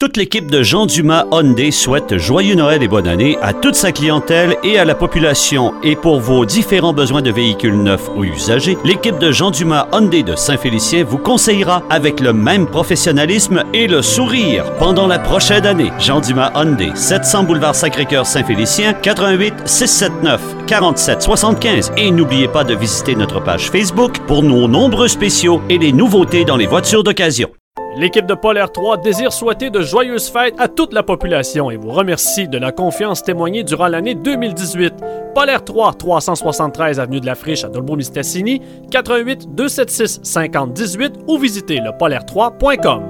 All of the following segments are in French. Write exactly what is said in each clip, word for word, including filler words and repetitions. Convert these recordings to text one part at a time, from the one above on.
Toute l'équipe de Jean Dumas Hyundai souhaite joyeux Noël et bonne année à toute sa clientèle et à la population. Et pour vos différents besoins de véhicules neufs ou usagés, l'équipe de Jean Dumas Hyundai de Saint-Félicien vous conseillera avec le même professionnalisme et le sourire pendant la prochaine année. Jean Dumas Hyundai, sept cents boulevard Sacré-Cœur Saint-Félicien, quatre un huit, six sept neuf, quatre sept sept cinq. Et n'oubliez pas de visiter notre page Facebook pour nos nombreux spéciaux et les nouveautés dans les voitures d'occasion. L'équipe de Polaire trois désire souhaiter de joyeuses fêtes à toute la population et vous remercie de la confiance témoignée durant l'année deux mille dix-huit. Polaire trois, trois cent soixante-treize avenue de la Friche à Dolbeau-Mistassini, quatre un huit, deux sept six, cinq zéro un huit ou visitez le polaire trois point com.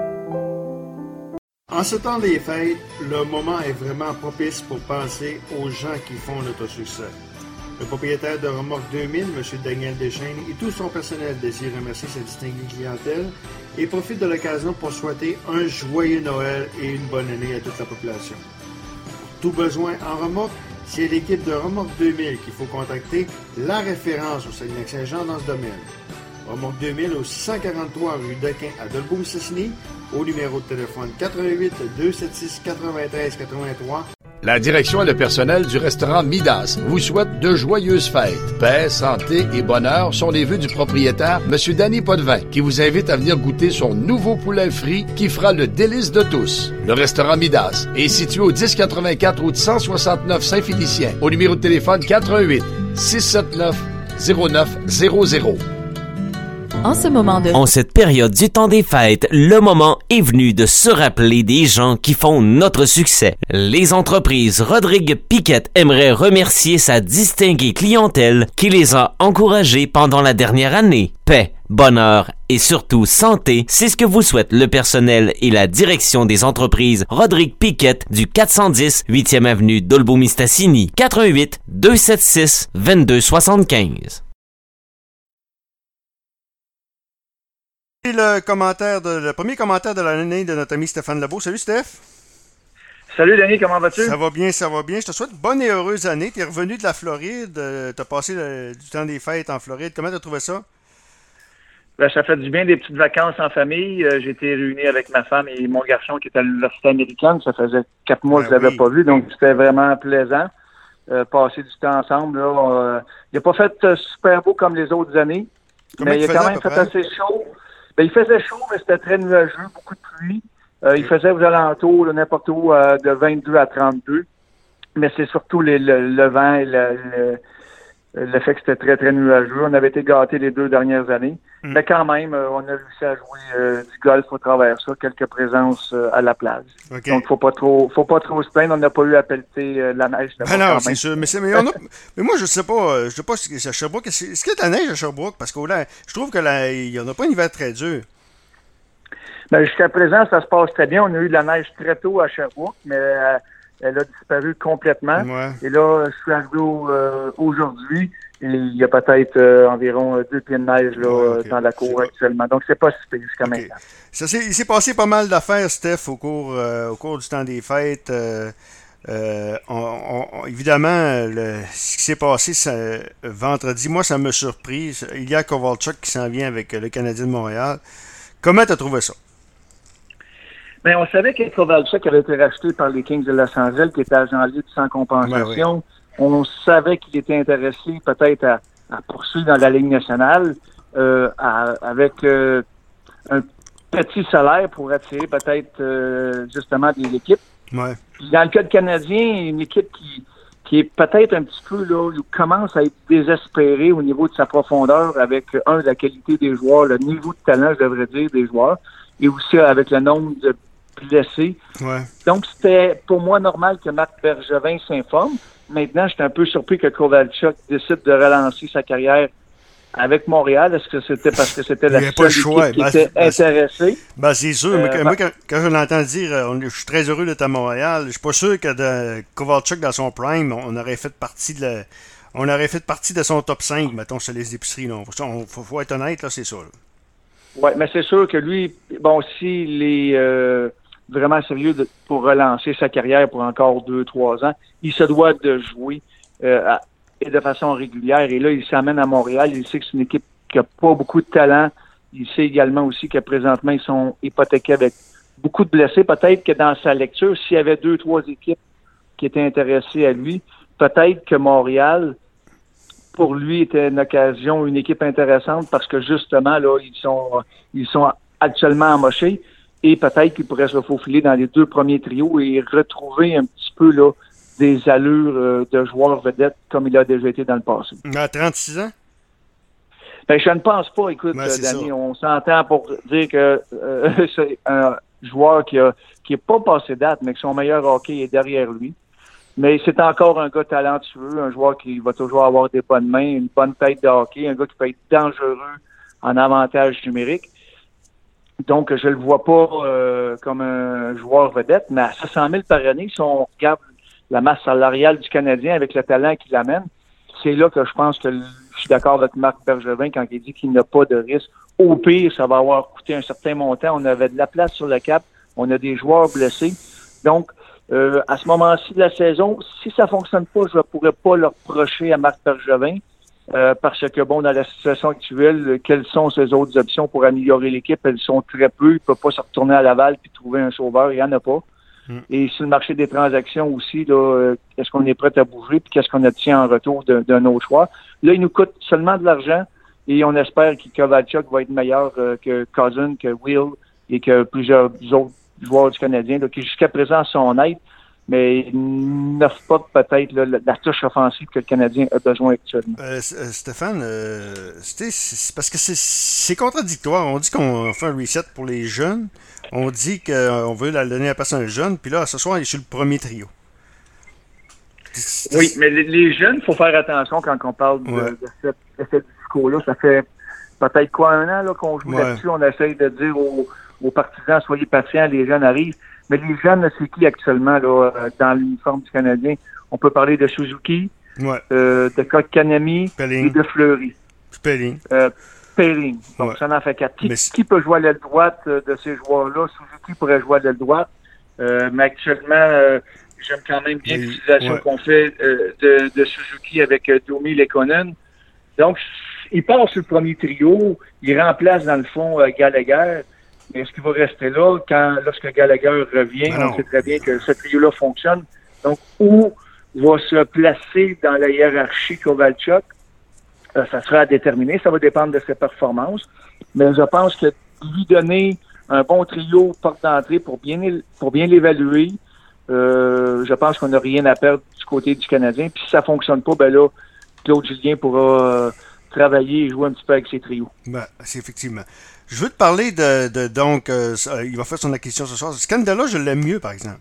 En ce temps des fêtes, le moment est vraiment propice pour penser aux gens qui font notre succès. Le propriétaire de Remorque deux mille, M. Daniel Deschênes, et tout son personnel désirent remercier sa distinguée clientèle et profite de l'occasion pour souhaiter un joyeux Noël et une bonne année à toute la population. Pour tout besoin en remorque, c'est l'équipe de Remorque deux mille qu'il faut contacter, la référence au Saguenay-Saint-Jean dans ce domaine. Remorque deux mille au six cent quarante-trois rue Dequin à Dolbeau-Mistassini, au numéro de téléphone quatre un huit, deux sept six, neuf trois, quatre trois. La direction et le personnel du restaurant Midas vous souhaitent de joyeuses fêtes. Paix, santé et bonheur sont les vœux du propriétaire, M. Danny Potvin, qui vous invite à venir goûter son nouveau poulet frit qui fera le délice de tous. Le restaurant Midas est situé au dix quatre-vingt-quatre route cent soixante-neuf Saint-Félicien, au numéro de téléphone quatre un huit, six sept neuf, zéro neuf zéro zéro. En ce moment de... En cette période du temps des fêtes, le moment est venu de se rappeler des gens qui font notre succès. Les entreprises Rodrigue Piquette aimeraient remercier sa distinguée clientèle qui les a encouragés pendant la dernière année. Paix, bonheur et surtout santé, c'est ce que vous souhaite le personnel et la direction des entreprises Rodrigue Piquette du quatre cent dix huitième avenue Dolbeau-Mistassini, quatre un huit, deux sept six, deux deux sept cinq. Et le commentaire de, le premier commentaire de l'année de notre ami Stéphane Lebeau. Salut Steph. Salut Denis, comment vas-tu? Ça va bien, ça va bien. Je te souhaite bonne et heureuse année. Tu es revenu de la Floride, tu as passé le, du temps des fêtes en Floride. Comment tu as trouvé ça? Ben, ça fait du bien, des petites vacances en famille. Euh, j'ai été réuni avec ma femme et mon garçon qui est à l'université américaine. Ça faisait quatre mois ben que je ne l'avais oui. pas vu, donc c'était vraiment plaisant. Euh, passer du temps ensemble. Là, euh, il n'a pas fait euh, super beau comme les autres années, Comment mais il a quand même fait près? assez chaud. Ben, il faisait chaud, mais c'était très nuageux, beaucoup de pluie. Euh, okay. Il faisait aux alentours, là, n'importe où, euh, de vingt-deux à trente-deux. Mais c'est surtout les, le, le vent et le, le, le fait que c'était très, très nuageux. On avait été gâtés les deux dernières années. Mm. Mais quand même, euh, on a réussi à jouer euh, du golf au travers ça, quelques présences euh, à la plage. Okay. Donc, faut pas trop faut pas trop se plaindre. On n'a pas eu à pelleter euh, la neige. Ben non, c'est sûr. Mais, c'est, mais, on a, mais moi, je sais pas, je sais pas si à Sherbrooke, est-ce, est-ce qu'il y a de la neige à Sherbrooke? Parce que là, je trouve qu'il n'y en a pas un hiver très dur. Ben, jusqu'à présent, ça se passe très bien. On a eu de la neige très tôt à Sherbrooke, mais euh, elle a disparu complètement. Ouais. Et là, je suis arrivé au, euh, aujourd'hui et il y a peut-être euh, environ deux pieds de neige là, ouais, okay. dans la cour c'est actuellement. Donc, c'est pas si pire jusqu'à okay. maintenant. Ça, c'est, il s'est passé pas mal d'affaires, Steph, au cours, euh, au cours du temps des fêtes. Euh, euh, on, on, évidemment, le, ce qui s'est passé ça, vendredi, moi, ça m'a surpris. Il y a Kovalchuk qui s'en vient avec le Canadien de Montréal. Comment tu as trouvé ça? Bien, on savait que Kovalchuk avait été racheté par les Kings de Los Angeles, qui était agent libre sans compensation. Ben oui. On savait qu'il était intéressé peut-être à, à poursuivre dans la Ligue nationale euh, à, avec euh, un petit salaire pour attirer peut-être euh, justement des équipes. Ouais. Puis dans le cas de Canadien, une équipe qui, qui est peut-être un petit peu là, commence à être désespérée au niveau de sa profondeur avec, un, la qualité des joueurs, le niveau de talent, je devrais dire, des joueurs, et aussi avec le nombre de blessés. Ouais. Donc, c'était pour moi normal que Marc Bergevin s'informe. Maintenant, j'étais un peu surpris que Kovalchuk décide de relancer sa carrière avec Montréal. Est-ce que c'était parce que c'était la seule équipe choix. qui ben, était ben, intéressée? Ben, c'est sûr. Euh, mais moi, quand, quand je l'entends dire on, je suis très heureux d'être à Montréal, je suis pas sûr que de Kovalchuk, dans son prime, on aurait fait partie de la, on aurait fait partie de son top cinq, mettons, sur les épiceries. Il faut, faut, faut être honnête, là, c'est ça. Oui, mais c'est sûr que lui, bon, s'il est euh, vraiment sérieux de, pour relancer sa carrière pour encore deux, trois ans, il se doit de jouer euh, à, et de façon régulière. Et là, il s'amène à Montréal. Il sait que c'est une équipe qui n'a pas beaucoup de talent. Il sait également aussi que présentement, ils sont hypothéqués avec beaucoup de blessés. Peut-être que dans sa lecture, s'il y avait deux, trois équipes qui étaient intéressées à lui, peut-être que Montréal, pour lui, était une occasion, une équipe intéressante parce que justement, là, ils sont, ils sont actuellement amochés et peut-être qu'il pourrait se faufiler dans les deux premiers trios et retrouver un petit peu, là, des allures euh, de joueurs vedettes comme il a déjà été dans le passé. À trente-six ans? Ben, je ne pense pas. Écoute, ben, Danny, on s'entend pour dire que euh, c'est un joueur qui a qui est pas passé date, mais que son meilleur hockey est derrière lui. Mais c'est encore un gars talentueux, un joueur qui va toujours avoir des bonnes mains, une bonne tête de hockey, un gars qui peut être dangereux en avantage numérique. Donc, je le vois pas euh, comme un joueur vedette, mais à sept cent mille par année, si on regarde la masse salariale du Canadien avec le talent qu'il amène, c'est là que je pense que je suis d'accord avec Marc Bergevin quand il dit qu'il n'a pas de risque. Au pire, ça va avoir coûté un certain montant. On avait de la place sur le cap. On a des joueurs blessés. Donc, euh, à ce moment-ci de la saison, si ça fonctionne pas, je ne pourrais pas le reprocher à Marc Bergevin euh, parce que, bon, dans la situation actuelle, quelles sont ses autres options pour améliorer l'équipe? Elles sont très peu. Il ne peut pas se retourner à Laval puis trouver un sauveur. Il n'y en a pas. Mm. Et sur le marché des transactions aussi, là, est-ce qu'on est prêt à bouger puis qu'est-ce qu'on obtient en retour de, d'un autre choix? Là, il nous coûte seulement de l'argent et on espère que Kovalchuk va être meilleur euh, que Cousin, que Will et que plusieurs autres joueurs du Canadien là, qui jusqu'à présent sont nets, mais n'offrent pas peut-être là, la, la touche offensive que le Canadien a besoin actuellement. Euh, Stéphane, euh, c'est, c'est parce que c'est, c'est contradictoire. On dit qu'on fait un reset pour les jeunes. On dit qu'on veut la donner à personne jeune, puis là, ce soir, il est sur le premier trio. Oui, mais les jeunes, il faut faire attention quand on parle de, ouais. de, cette, de ce discours-là. Ça fait peut-être quoi un an là, qu'on joue ouais. là-dessus. On essaye de dire aux, aux partisans, soyez patients, les jeunes arrivent. Mais les jeunes, c'est qui actuellement là, dans l'uniforme du Canadien? On peut parler de Suzuki, ouais. euh, de Kotkaniemi et de Fleury. Pelling. Euh, Pelling. Donc, ouais. ça en fait quatre. Qui, mais... qui peut jouer à l'aile droite de ces joueurs-là? Suzuki pourrait jouer à l'aile droite. Euh, mais actuellement... Euh, J'aime quand même bien l'utilisation ouais. qu'on fait euh, de, de Suzuki avec euh, Domi Lekonen. Donc, il part sur le premier trio, il remplace dans le fond euh, Gallagher. Mais est-ce qu'il va rester là quand lorsque Gallagher revient? Ah on sait très bien que ce trio-là fonctionne. Donc, où va se placer dans la hiérarchie Kovalchuk? Euh, ça sera à déterminer. Ça va dépendre de ses performances. Mais je pense que lui donner un bon trio porte d'entrée pour bien, pour bien l'évaluer, Euh, je pense qu'on n'a rien à perdre du côté du Canadien. Puis si ça fonctionne pas, ben là, Claude Julien pourra euh, travailler et jouer un petit peu avec ses trios. Ben, c'est effectivement. Je veux te parler de, de donc, euh, il va faire son acquisition ce soir. Scandella, je l'aime mieux, par exemple.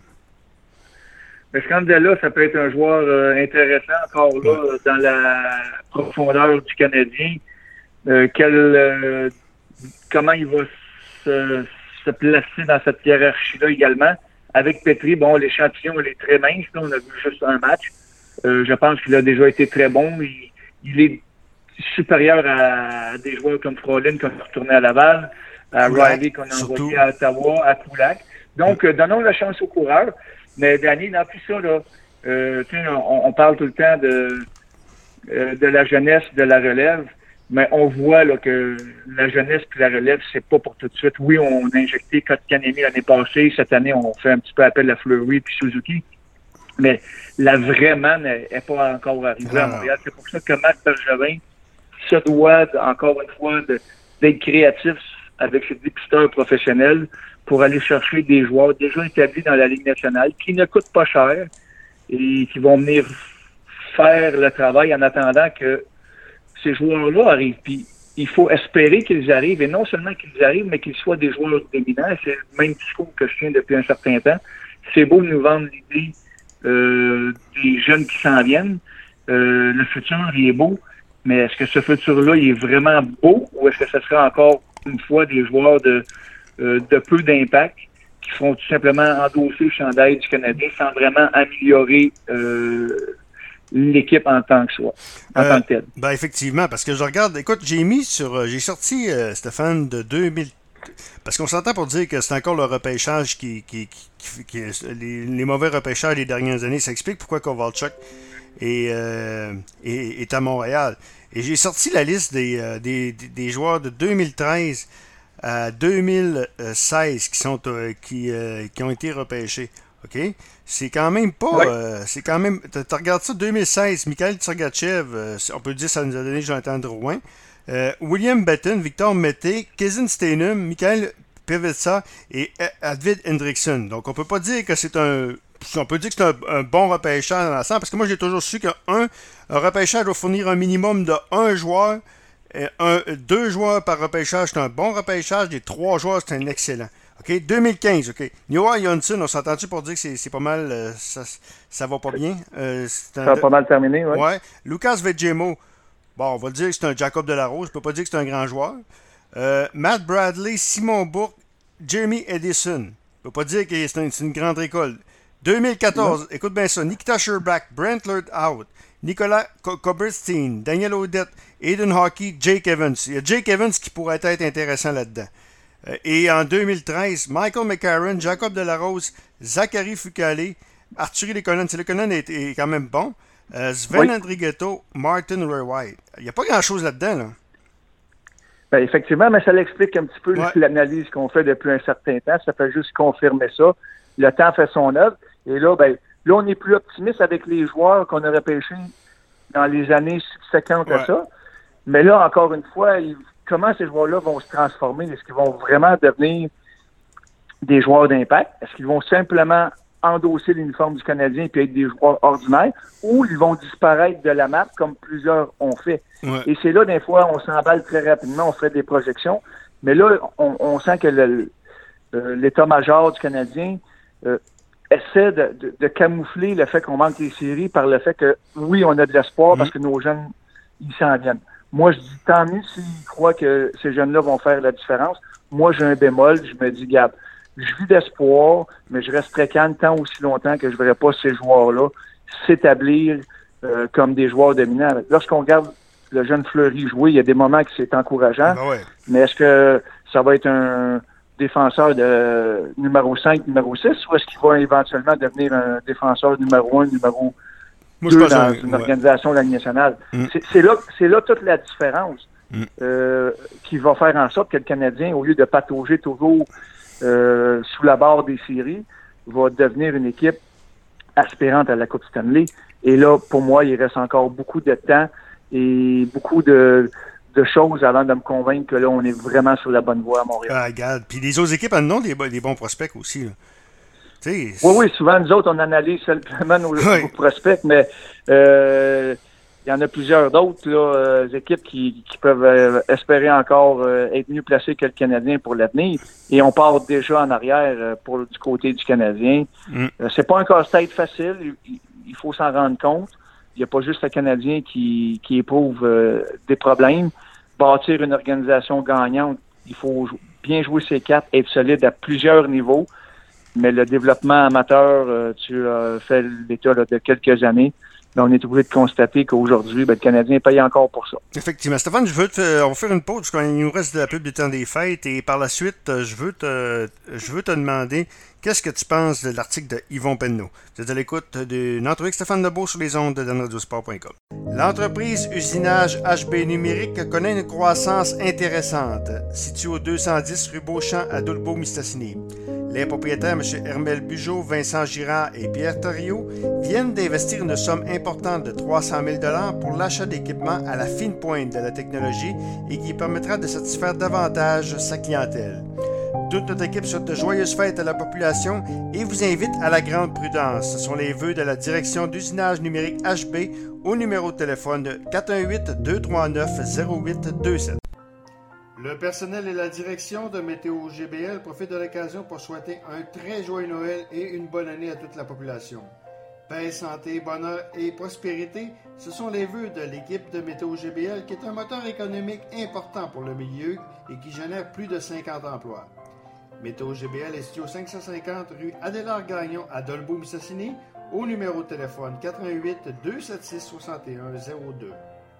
Mais Scandella, ça peut être un joueur euh, intéressant encore là, ouais. dans la profondeur du Canadien. Euh, quel, euh, comment il va se, se placer dans cette hiérarchie-là également. Avec Petry, bon, l'échantillon, il est très mince. Là, on a vu juste un match. Euh, je pense qu'il a déjà été très bon. Il, il est supérieur à des joueurs comme Frolin, qu'on a retourné à Laval, à Koulak, Riley, qu'on a surtout envoyé à Ottawa, à Koulak. Donc, euh, donnons la chance aux coureurs. Mais Danny, dans tout ça, là, euh, on, on parle tout le temps de, euh, de la jeunesse, de la relève. Mais on voit là, que la jeunesse et la relève, c'est pas pour tout de suite. Oui, on a injecté Kotkaniemi l'année passée. Cette année, on fait un petit peu appel à Fleury puis Suzuki. Mais la vraie manne n'est pas encore arrivée à Montréal. C'est pour ça que Marc Bergevin se doit, encore une fois, de, d'être créatif avec ses dépisteurs professionnels pour aller chercher des joueurs déjà établis dans la Ligue nationale qui ne coûtent pas cher et qui vont venir faire le travail en attendant que ces joueurs-là arrivent. Puis il faut espérer qu'ils arrivent, et non seulement qu'ils arrivent, mais qu'ils soient des joueurs dominants. C'est le même discours que je tiens depuis un certain temps. C'est beau de nous vendre l'idée euh, des jeunes qui s'en viennent. Euh, le futur, il est beau, mais est-ce que ce futur-là, il est vraiment beau, ou est-ce que ce sera encore une fois des joueurs de, euh, de peu d'impact qui feront tout simplement endosser le chandail du Canadien sans vraiment améliorer euh, l'équipe en tant que soi, en euh, tant que telle. Ben effectivement, parce que je regarde, écoute, j'ai mis sur, j'ai sorti euh, Stéphane de deux mille, parce qu'on s'entend pour dire que c'est encore le repêchage qui, qui, qui, qui, qui les, les mauvais repêchages des dernières années, ça explique pourquoi Kovalchuk est, euh, est, est à Montréal. Et j'ai sorti la liste des, euh, des, des joueurs de deux mille treize à deux mille seize qui, sont, euh, qui, euh, qui ont été repêchés. OK? C'est quand même pas... Ouais. Euh, c'est quand même... Tu regardes ça, deux mille seize, Mikhail Tsergachev, euh, on peut dire que ça nous a donné Jonathan Drouin. Euh, William Betton, Victor Mété, Kazin Stenum, Michael Pevetsa et Arvid Hendrickson. Donc, on peut pas dire que c'est un... On peut dire que c'est un, un bon repêchage dans l'ensemble, parce que moi, j'ai toujours su qu'un un repêchage doit fournir un minimum de un joueur. Un, deux joueurs par repêchage, c'est un bon repêchage. Et trois joueurs, c'est un excellent. OK? deux mille quinze, OK. Noah Johnson, on s'entend-tu pour dire que c'est, c'est pas mal... Euh, ça, ça va pas bien? Euh, c'est un, ça a pas mal terminé, oui. Ouais. Lucas Vegemo, bon, on va dire que c'est un Jacob Delarose. Je peux pas dire que c'est un grand joueur. Euh, Matt Bradley, Simon Bourque, Jeremy Edison. Je peux pas dire que c'est, un, c'est une grande école. deux mille quatorze, non. Écoute bien ça. Nikita Sherbak, Brent Lurt Out, Nicolas Koberstein, Daniel Odette, Aiden Hockey, Jake Evans. Il y a Jake Evans qui pourrait être intéressant là-dedans. Euh, et en deux mille treize, Michael McCarron, Jacob Delarose, Zachary Fucale, Arthurie Lekonen. C'est Lekonen est, est quand même bon. Euh, Sven oui. Andrighetto, Martin Ray-White. Il n'y a pas grand-chose là-dedans, là. Ben, effectivement, mais ça l'explique un petit peu ouais. l'analyse qu'on fait depuis un certain temps. Ça fait juste confirmer ça. Le temps fait son œuvre. Et là, ben, là, on est plus optimiste avec les joueurs qu'on a repêchés dans les années subséquentes ouais. à ça. Mais là, encore une fois, ils, comment ces joueurs-là vont se transformer? Est-ce qu'ils vont vraiment devenir des joueurs d'impact? Est-ce qu'ils vont simplement endosser l'uniforme du Canadien et être des joueurs ordinaires? Ou ils vont disparaître de la map comme plusieurs ont fait? Ouais. Et c'est là, des fois, on s'emballe très rapidement, on fait des projections. Mais là, on, on sent que le, euh, l'état-major du Canadien euh, essaie de, de, de camoufler le fait qu'on manque les séries par le fait que, oui, on a de l'espoir mmh. parce que nos jeunes, ils s'en viennent. Moi, je dis tant mieux s'ils croient que ces jeunes-là vont faire la différence. Moi, j'ai un bémol, je me dis, Gab, je vis d'espoir, mais je reste très calme tant aussi longtemps que je ne verrai pas ces joueurs-là s'établir euh, comme des joueurs dominants. Lorsqu'on regarde le jeune Fleury jouer, il y a des moments que c'est encourageant, ben ouais. mais est-ce que ça va être un défenseur de numéro cinq, numéro six, ou est-ce qu'il va éventuellement devenir un défenseur numéro un, numéro Moi, deux dans un, une ouais. organisation de la Ligue nationale? Mm. C'est, c'est, là, c'est là toute la différence mm. euh, qui va faire en sorte que le Canadien, au lieu de patauger toujours euh, sous la barre des séries, va devenir une équipe aspirante à la Coupe Stanley. Et là, pour moi, il reste encore beaucoup de temps et beaucoup de, de choses avant de me convaincre que là, on est vraiment sur la bonne voie à Montréal. Ah, regarde. Puis les autres équipes en ont des, des bons prospects aussi. Là. Oui, oui, souvent, nous autres, on analyse simplement nos, oui. nos prospects, mais euh, il y en a plusieurs d'autres là, euh, équipes qui, qui peuvent euh, espérer encore euh, être mieux placées que le Canadien pour l'avenir. Et on part déjà en arrière euh, pour du côté du Canadien. Mm. Euh, c'est pas un casse-tête facile, il, il faut s'en rendre compte. Il n'y a pas juste le Canadien qui, qui éprouve euh, des problèmes. Bâtir une organisation gagnante, il faut bien jouer ses cartes, être solide à plusieurs niveaux. Mais le développement amateur, euh, tu as fait l'état là, de quelques années. Mais on est obligé de constater qu'aujourd'hui, ben, le Canadien paye encore pour ça. Effectivement. Stéphane, je veux te, on va faire une pause parce qu'il nous reste de la pub du temps des fêtes et par la suite, je veux te, je veux te demander qu'est-ce que tu penses de l'article de Yvon Penneau. Vous êtes à l'écoute d'une entrevue avec Stéphane Lebeau sur les ondes de danradiosport point com. L'entreprise Usinage H B Numérique connaît une croissance intéressante, située au deux cent dix rue Beauchamp à Dolbeau-Mistassini. Les propriétaires, M. Hermel Bugeaud, Vincent Girard et Pierre Thoriot, viennent d'investir une somme importante de trois cent mille dollars pour l'achat d'équipements à la fine pointe de la technologie et qui permettra de satisfaire davantage sa clientèle. Toute notre équipe souhaite de joyeuses fêtes à la population et vous invite à la grande prudence. Ce sont les vœux de la direction d'usinage numérique H B au numéro de téléphone quatre un huit, deux trois neuf, zéro huit deux sept. Le personnel et la direction de Météo G B L profitent de l'occasion pour souhaiter un très joyeux Noël et une bonne année à toute la population. Paix, santé, bonheur et prospérité, ce sont les vœux de l'équipe de Météo G B L qui est un moteur économique important pour le milieu et qui génère plus de cinquante emplois. Météo G B L est situé au cinq cent cinquante rue Adélard-Gagnon à Dolbeau-Mistassini au numéro de téléphone quatre un huit, deux sept six, six un zéro deux.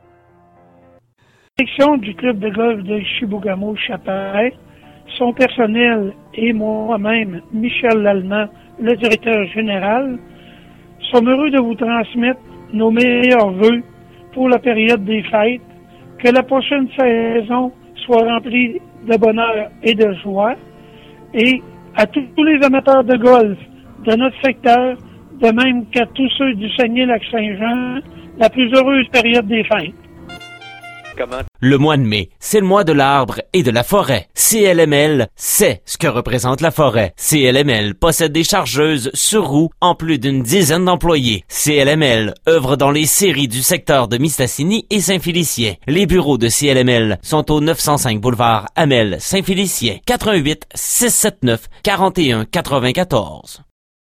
La direction du club de golf de Chibougamau-Chaparais, son personnel et moi-même, Michel Lallemand, le directeur général, sommes heureux de vous transmettre nos meilleurs vœux pour la période des fêtes, que la prochaine saison soit remplie de bonheur et de joie. Et à tous les amateurs de golf de notre secteur, de même qu'à tous ceux du Saguenay-Lac-Saint-Jean, la plus heureuse période des fêtes. Comment? Le mois de mai, c'est le mois de l'arbre et de la forêt. C L M L sait ce que représente la forêt. C L M L possède des chargeuses sur roues en plus d'une dizaine d'employés. C L M L œuvre dans les scieries du secteur de Mistassini et Saint-Félicien. Les bureaux de C L M L sont au neuf cent cinq boulevard Amel, Saint-Félicien, quatre un huit, six sept neuf, quatre et un quatre-vingt-quatorze.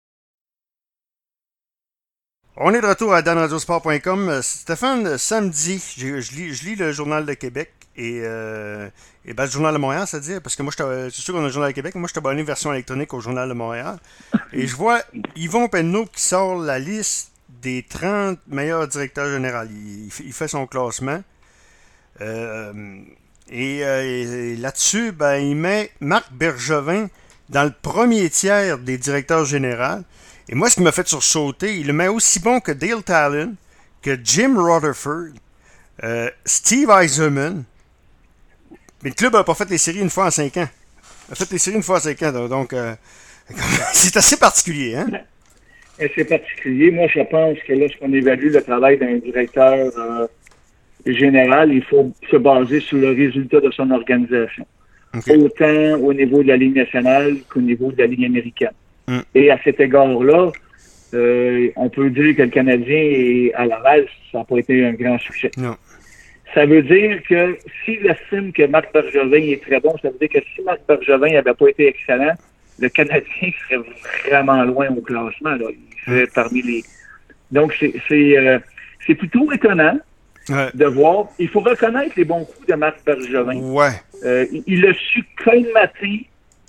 On est de retour à dan radio sport point com. Stéphane, samedi, je, je, lis, je lis le Journal de Québec et, euh, et ben, le Journal de Montréal, c'est-à-dire, parce que moi, c'est sûr qu'on a le Journal de Québec, mais moi, je suis abonné version électronique au Journal de Montréal. Et je vois Yvon Penneau qui sort la liste des trente meilleurs directeurs généraux. Il, il fait son classement. Euh, et, euh, et là-dessus, ben, il met Marc Bergevin dans le premier tiers des directeurs généraux. Et moi, ce qui m'a fait sursauter, il le met aussi bon que Dale Talon, que Jim Rutherford, euh, Steve Yzerman. Mais le club n'a pas fait les séries une fois en cinq ans. Il a fait les séries une fois en cinq ans. Donc, euh, c'est assez particulier, hein? C'est particulier. Moi, je pense que lorsqu'on évalue le travail d'un directeur euh, général, il faut se baser sur le résultat de son organisation. Okay. Autant au niveau de la Ligue nationale qu'au niveau de la Ligue américaine. Mm. Et à cet égard-là, euh, on peut dire que le Canadien et à Laval, ça n'a pas été un grand succès. Non. Ça veut dire que s'il estime que Marc Bergevin est très bon, ça veut dire que si Marc Bergevin n'avait pas été excellent, le Canadien serait vraiment loin au classement. Là. Il serait mm. parmi les... Donc, c'est, c'est, euh, c'est plutôt étonnant ouais. de voir. Il faut reconnaître les bons coups de Marc Bergevin. Ouais. Euh, il, il a su colmater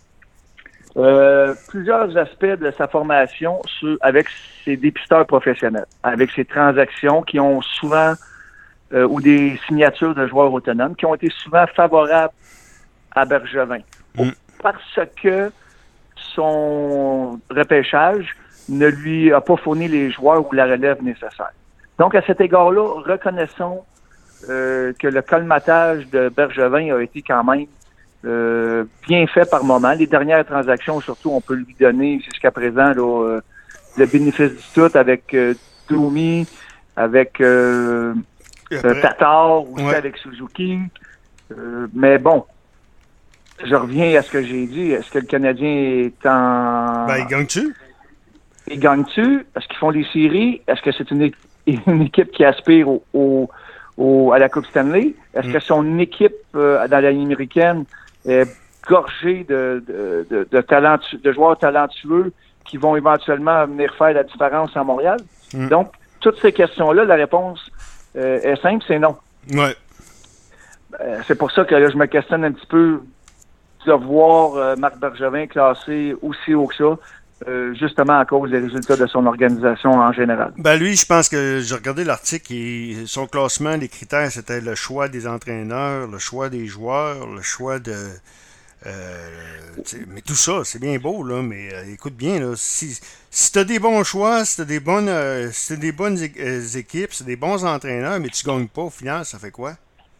Euh, plusieurs aspects de sa formation sur, avec ses dépisteurs professionnels, avec ses transactions qui ont souvent, euh, ou des signatures de joueurs autonomes, qui ont été souvent favorables à Bergevin. Mm. Parce que son repêchage ne lui a pas fourni les joueurs ou la relève nécessaire. Donc, à cet égard-là, reconnaissons euh, que le colmatage de Bergevin a été quand même Euh, bien fait par moment. Les dernières transactions, surtout, on peut lui donner jusqu'à présent là, euh, le bénéfice du tout avec euh, Domi, avec euh, euh, Tatar, aussi ouais. avec Suzuki. Euh, mais bon, je reviens à ce que j'ai dit. Est-ce que le Canadien est en... Ben, il gagne-tu? Il gagne-tu? Est-ce qu'ils font des séries? Est-ce que c'est une, é- une équipe qui aspire au, au, au, à la Coupe Stanley? Est-ce mm. que son équipe euh, dans la Ligue américaine est gorgé de, de, de, de, talentu- de joueurs talentueux qui vont éventuellement venir faire la différence à Montréal. Mm. Donc, toutes ces questions-là, la réponse euh, est simple, c'est non. Ouais. Euh, c'est pour ça que là, je me questionne un petit peu de voir euh, Marc Bergevin classé aussi haut que ça, euh, justement à cause des résultats de son organisation en général. Ben lui, je pense que j'ai regardé l'article et son classement, les critères, c'était le choix des entraîneurs, le choix des joueurs, le choix de... Euh, mais tout ça, c'est bien beau, là, mais euh, écoute bien, là, si, si t'as des bons choix, si t'as des bonnes, euh, si t'as des bonnes é- euh, équipes, si t'as des bons entraîneurs, mais tu gagnes pas au final, ça fait quoi?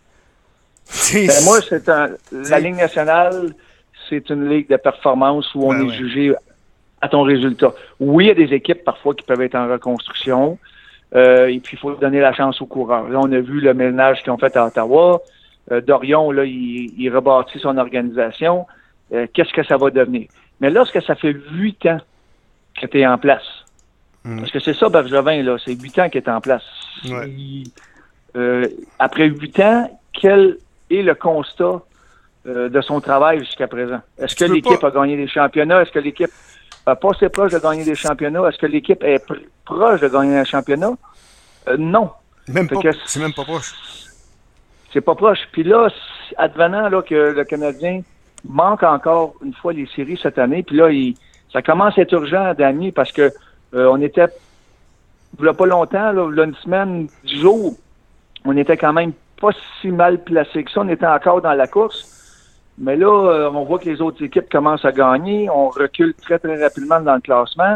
Ben, moi, c'est un, la Ligue nationale, c'est une ligue de performance où on ben est ouais. jugé à ton résultat. Oui, il y a des équipes parfois qui peuvent être en reconstruction, euh, et puis il faut donner la chance aux coureurs. Là, on a vu le ménage qu'ils ont fait à Ottawa. Euh, Dorion, là, il, il rebâtit son organisation. Euh, qu'est-ce que ça va devenir? Mais lorsque ça fait huit ans que tu es en place, mmh. parce que c'est ça, Bergevin, là, c'est huit ans qu'il est en place. Ouais. Il, euh, après huit ans, quel est le constat euh, de son travail jusqu'à présent? Est-ce que l'équipe pas... a gagné des championnats? Est-ce que l'équipe a passé proche de gagner des championnats? Est-ce que l'équipe est pr- proche de gagner un championnat? Euh, non. Même pas, que c'est même pas proche. C'est pas proche. Puis là, advenant là, que le Canadien manque encore une fois les séries cette année, puis là, il, ça commence à être urgent, Danny, parce que euh, on était, il y a pas longtemps, là, il y a une semaine, dix jours, on était quand même pas si mal placé que ça. On était encore dans la course. Mais là, euh, on voit que les autres équipes commencent à gagner. On recule très, très rapidement dans le classement.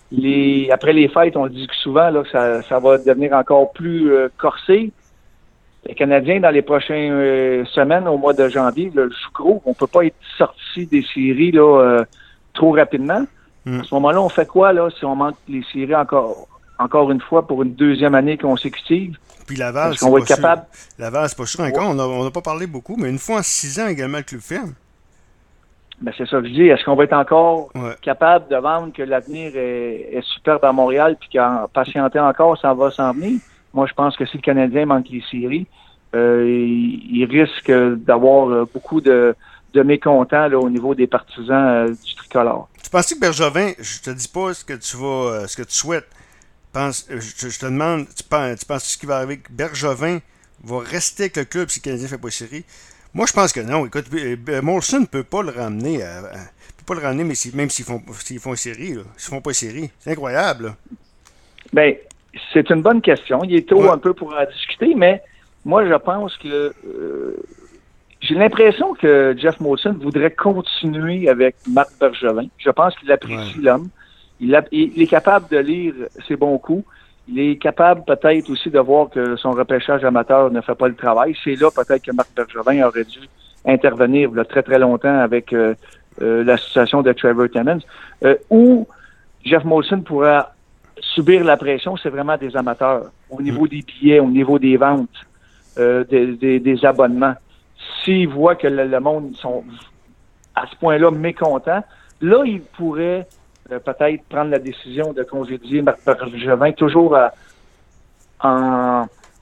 Les, après les fêtes, on dit que souvent là, que ça, ça va devenir encore plus euh, corsé. Les Canadiens, dans les prochaines euh, semaines, au mois de janvier, là, jouent gros. On peut pas être sorti des séries là, euh, trop rapidement. Mm. À ce moment-là, on fait quoi là si on manque les séries encore, encore une fois pour une deuxième année consécutive? Puis Laval, c'est va être capable. Sûr. Laval, c'est pas sûr encore. Ouais. On n'a pas parlé beaucoup, mais une fois en six ans également, le club ferme. Ben c'est ça que je dis. Est-ce qu'on va être encore ouais. capable de vendre que l'avenir est, est superbe à Montréal puis qu'en patienter encore, ça va s'en venir? Moi, je pense que si le Canadien manque les séries, euh, il, il risque d'avoir beaucoup de, de mécontents là, au niveau des partisans euh, du tricolore. Tu penses que Bergevin, je te dis pas ce que tu vas, ce que tu souhaites. Pense, je, je te demande, tu penses, tu penses ce qui va arriver que Bergevin va rester avec le club si le Canadien ne fait pas les séries? Moi, je pense que non. Écoute, Molson ne peut pas le ramener. À, à, peut pas le ramener, mais si, même s'ils font, s'ils font une série, là, s'ils font pas une série, c'est incroyable. Là. Ben, c'est une bonne question. Il est tôt ouais. un peu pour en discuter, mais moi, je pense que euh, j'ai l'impression que Jeff Molson voudrait continuer avec Marc Bergevin. Je pense qu'il apprécie ouais. l'homme. Il, a, il est capable de lire ses bons coups. Il est capable peut-être aussi de voir que son repêchage amateur ne fait pas le travail. C'est là peut-être que Marc Bergevin aurait dû intervenir là, très très longtemps avec euh, euh, la situation de Trevor Timmins. Euh, où Jeff Molson pourrait subir la pression, c'est vraiment des amateurs. Au niveau des billets, au niveau des ventes, euh, des, des, des abonnements. S'il voit que le, le monde sont à ce point-là mécontents, là, il pourrait Euh, peut-être prendre la décision de congédier Marc Bergevin, toujours à, en,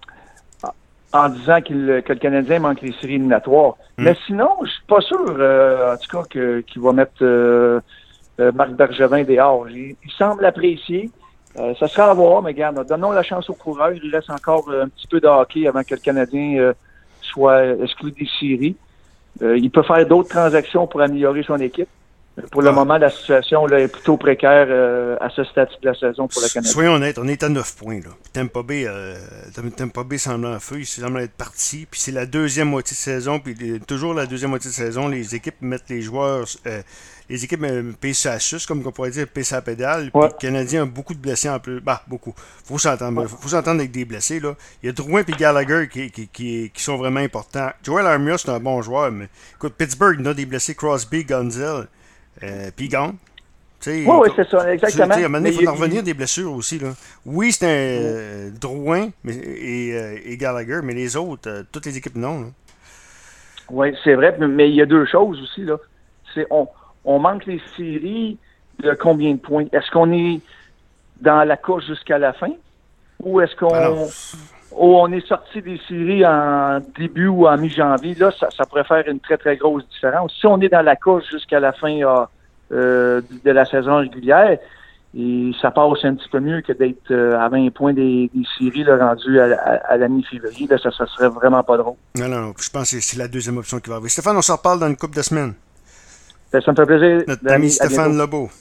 en disant qu'il, que le Canadien manque les séries éliminatoires. Mm. Mais sinon, je suis pas sûr, euh, en tout cas, que, qu'il va mettre euh, euh, Marc Bergevin dehors. Il, il semble l'apprécier. Euh, ça sera à voir, mais regarde, donnons la chance aux coureurs. Il reste encore euh, un petit peu de hockey avant que le Canadien euh, soit exclu des séries. Euh, il peut faire d'autres transactions pour améliorer son équipe. Pour le ah. moment, la situation là, est plutôt précaire euh, à ce stade de la saison pour le Canada. Soyons honnêtes, on est à neuf points. Là. Tampa Bay, euh, Tampa Bay semble en feu, il semble être parti. Puis c'est la deuxième moitié de saison. Puis les, toujours la deuxième moitié de saison, les équipes mettent les joueurs, euh, les équipes euh, payent ça à sus, comme on pourrait dire, payent ça à pédale. Puis ouais. le Canadien a beaucoup de blessés en plus. Bah, beaucoup. Faut s'entendre, ouais. faut s'entendre avec des blessés. Là. Il y a Drouin et Gallagher qui, qui, qui, qui sont vraiment importants. Joel Armia, c'est un bon joueur, mais écoute, Pittsburgh, il a des blessés, Crosby, Gonzalez. Euh, puis Gant. Oui, oui, c'est ça, exactement. À un moment donné, il faut en revenir des blessures aussi. Là. Oui, c'est un euh, Drouin mais, et, euh, et Gallagher, mais les autres, euh, toutes les équipes, non. Là. Oui, c'est vrai, mais il y a deux choses aussi. Là. C'est on, on manque les séries de combien de points? Est-ce qu'on est dans la course jusqu'à la fin? Ou est-ce qu'on Alors... ou on est sorti des séries en début ou en mi-janvier? Là, ça, ça pourrait faire une très, très grosse différence. Si on est dans la course jusqu'à la fin euh, de la saison régulière, et ça passe un petit peu mieux que d'être euh, à vingt points des, des séries là, rendues à, à, à la mi-février. Là, ça, ça serait vraiment pas drôle. Non, non, je pense que c'est la deuxième option qui va arriver. Stéphane, on s'en reparle dans une couple de semaines. Ça me fait plaisir. Notre ami Stéphane Lebeau.